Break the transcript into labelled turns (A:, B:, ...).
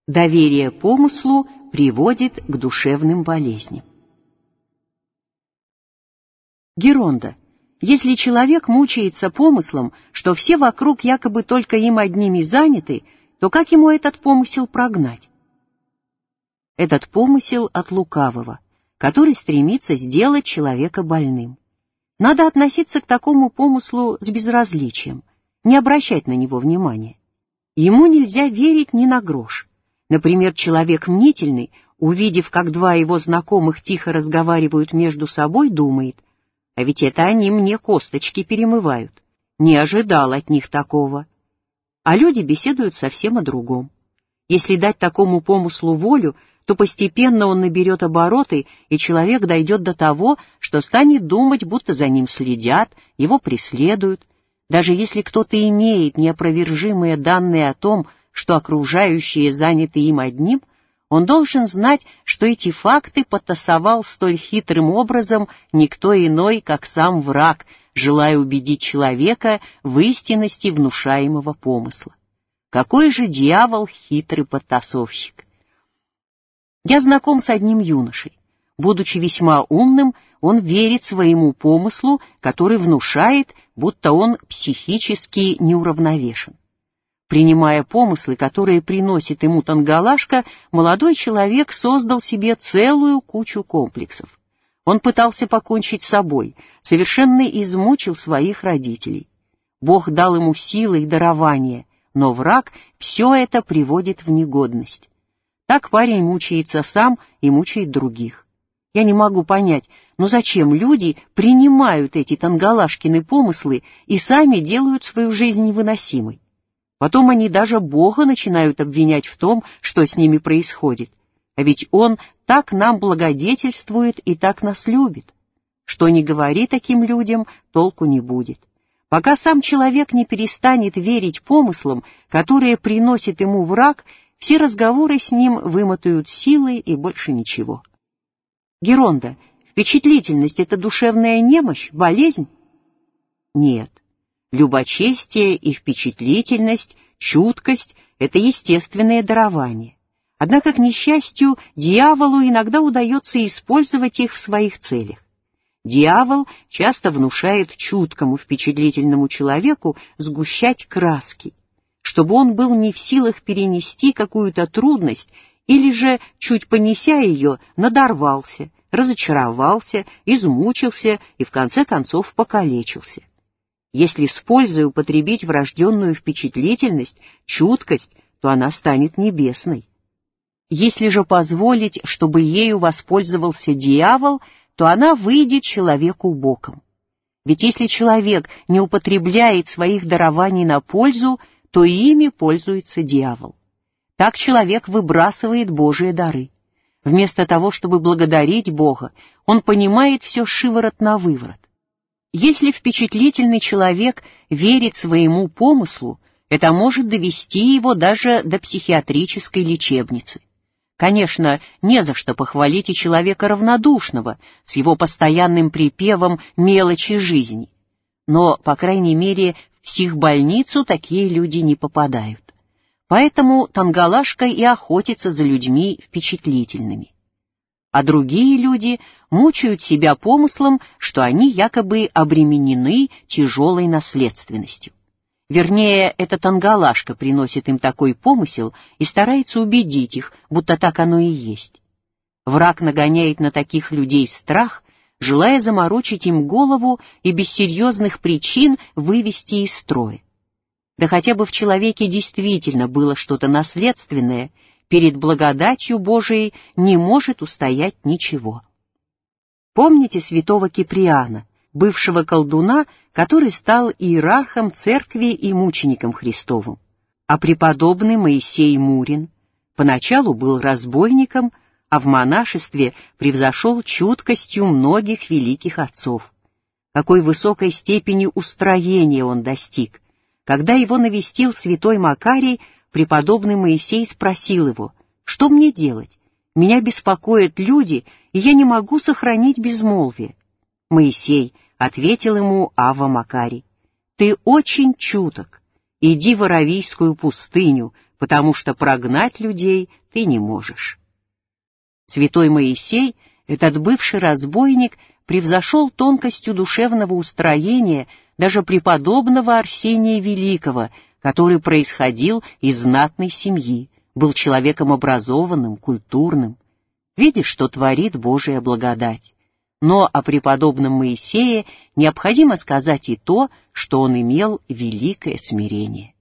A: Доверие помыслу приводит к душевным болезням. Геронда. Если человек мучается помыслом, что все вокруг якобы только им одними заняты, то как ему этот помысел прогнать? Этот помысел от лукавого, который стремится сделать человека больным. Надо относиться к такому помыслу с безразличием, не обращать на него внимания. Ему нельзя верить ни на грош. Например, человек мнительный, увидев, как два его знакомых тихо разговаривают между собой, думает: а ведь это они мне косточки перемывают. Не ожидал от них такого. А люди беседуют совсем о другом. Если дать такому помыслу волю, то постепенно он наберет обороты, и человек дойдет до того, что станет думать, будто за ним следят, его преследуют. Даже если кто-то имеет неопровержимые данные о том, что окружающие заняты им одним, он должен знать, что эти факты подтасовал столь хитрым образом никто иной, как сам враг, желая убедить человека в истинности внушаемого помысла. Какой же дьявол хитрый подтасовщик! Я знаком с одним юношей. Будучи весьма умным, он верит своему помыслу, который внушает, будто он психически неуравновешен. Принимая помыслы, которые приносит ему Тангалашка, молодой человек создал себе целую кучу комплексов. Он пытался покончить с собой, совершенно измучил своих родителей. Бог дал ему силы и дарования, но враг все это приводит в негодность. Так парень мучается сам и мучает других. Я не могу понять, но зачем люди принимают эти Тангалашкины помыслы и сами делают свою жизнь невыносимой? Потом они даже Бога начинают обвинять в том, что с ними происходит. А ведь Он так нам благодетельствует и так нас любит. Что ни говори таким людям, толку не будет. Пока сам человек не перестанет верить помыслам, которые приносит ему враг, все разговоры с ним вымотают силой и больше ничего. Геронда, впечатлительность — это душевная немощь, болезнь? Нет. Любочестие и впечатлительность, чуткость — это естественное дарование. Однако, к несчастью, дьяволу иногда удается использовать их в своих целях. Дьявол часто внушает чуткому, впечатлительному человеку сгущать краски, чтобы он был не в силах перенести какую-то трудность или же, чуть понеся ее, надорвался, разочаровался, измучился и в конце концов покалечился. Если с пользой употребить врожденную впечатлительность, чуткость, то она станет небесной. Если же позволить, чтобы ею воспользовался дьявол, то она выйдет человеку боком. Ведь если человек не употребляет своих дарований на пользу, то ими пользуется дьявол. Так человек выбрасывает Божие дары. Вместо того, чтобы благодарить Бога, он понимает все шиворот на выворот. Если впечатлительный человек верит своему помыслу, это может довести его даже до психиатрической лечебницы. Конечно, не за что похвалить и человека равнодушного, с его постоянным припевом мелочи жизни. Но, по крайней мере, в психбольницу такие люди не попадают. Поэтому Тангалашка и охотится за людьми впечатлительными. А другие люди мучают себя помыслом, что они якобы обременены тяжелой наследственностью. Вернее, это Тангалашка приносит им такой помысел и старается убедить их, будто так оно и есть. Враг нагоняет на таких людей страх, желая заморочить им голову и без серьезных причин вывести из строя. Да хотя бы в человеке действительно было что-то наследственное, перед благодатью Божией не может устоять ничего. Помните святого Киприана, бывшего колдуна, который стал иерархом церкви и мучеником Христовым? А преподобный Моисей Мурин поначалу был разбойником, а в монашестве превзошел чуткостью многих великих отцов. Какой высокой степени устроения он достиг! Когда его навестил святой Макарий, преподобный Моисей спросил его: «Что мне делать? Меня беспокоят люди, и я не могу сохранить безмолвие». «Моисей», — ответил ему Авва Макарий, — «ты очень чуток. Иди в Аравийскую пустыню, потому что прогнать людей ты не можешь. Святой Моисей, этот бывший разбойник, превзошел тонкостью душевного устроения даже преподобного Арсения Великого, который происходил из знатной семьи, был человеком образованным, культурным. Видишь, что творит Божия благодать. Но о преподобном Моисее необходимо сказать и то, что он имел великое смирение.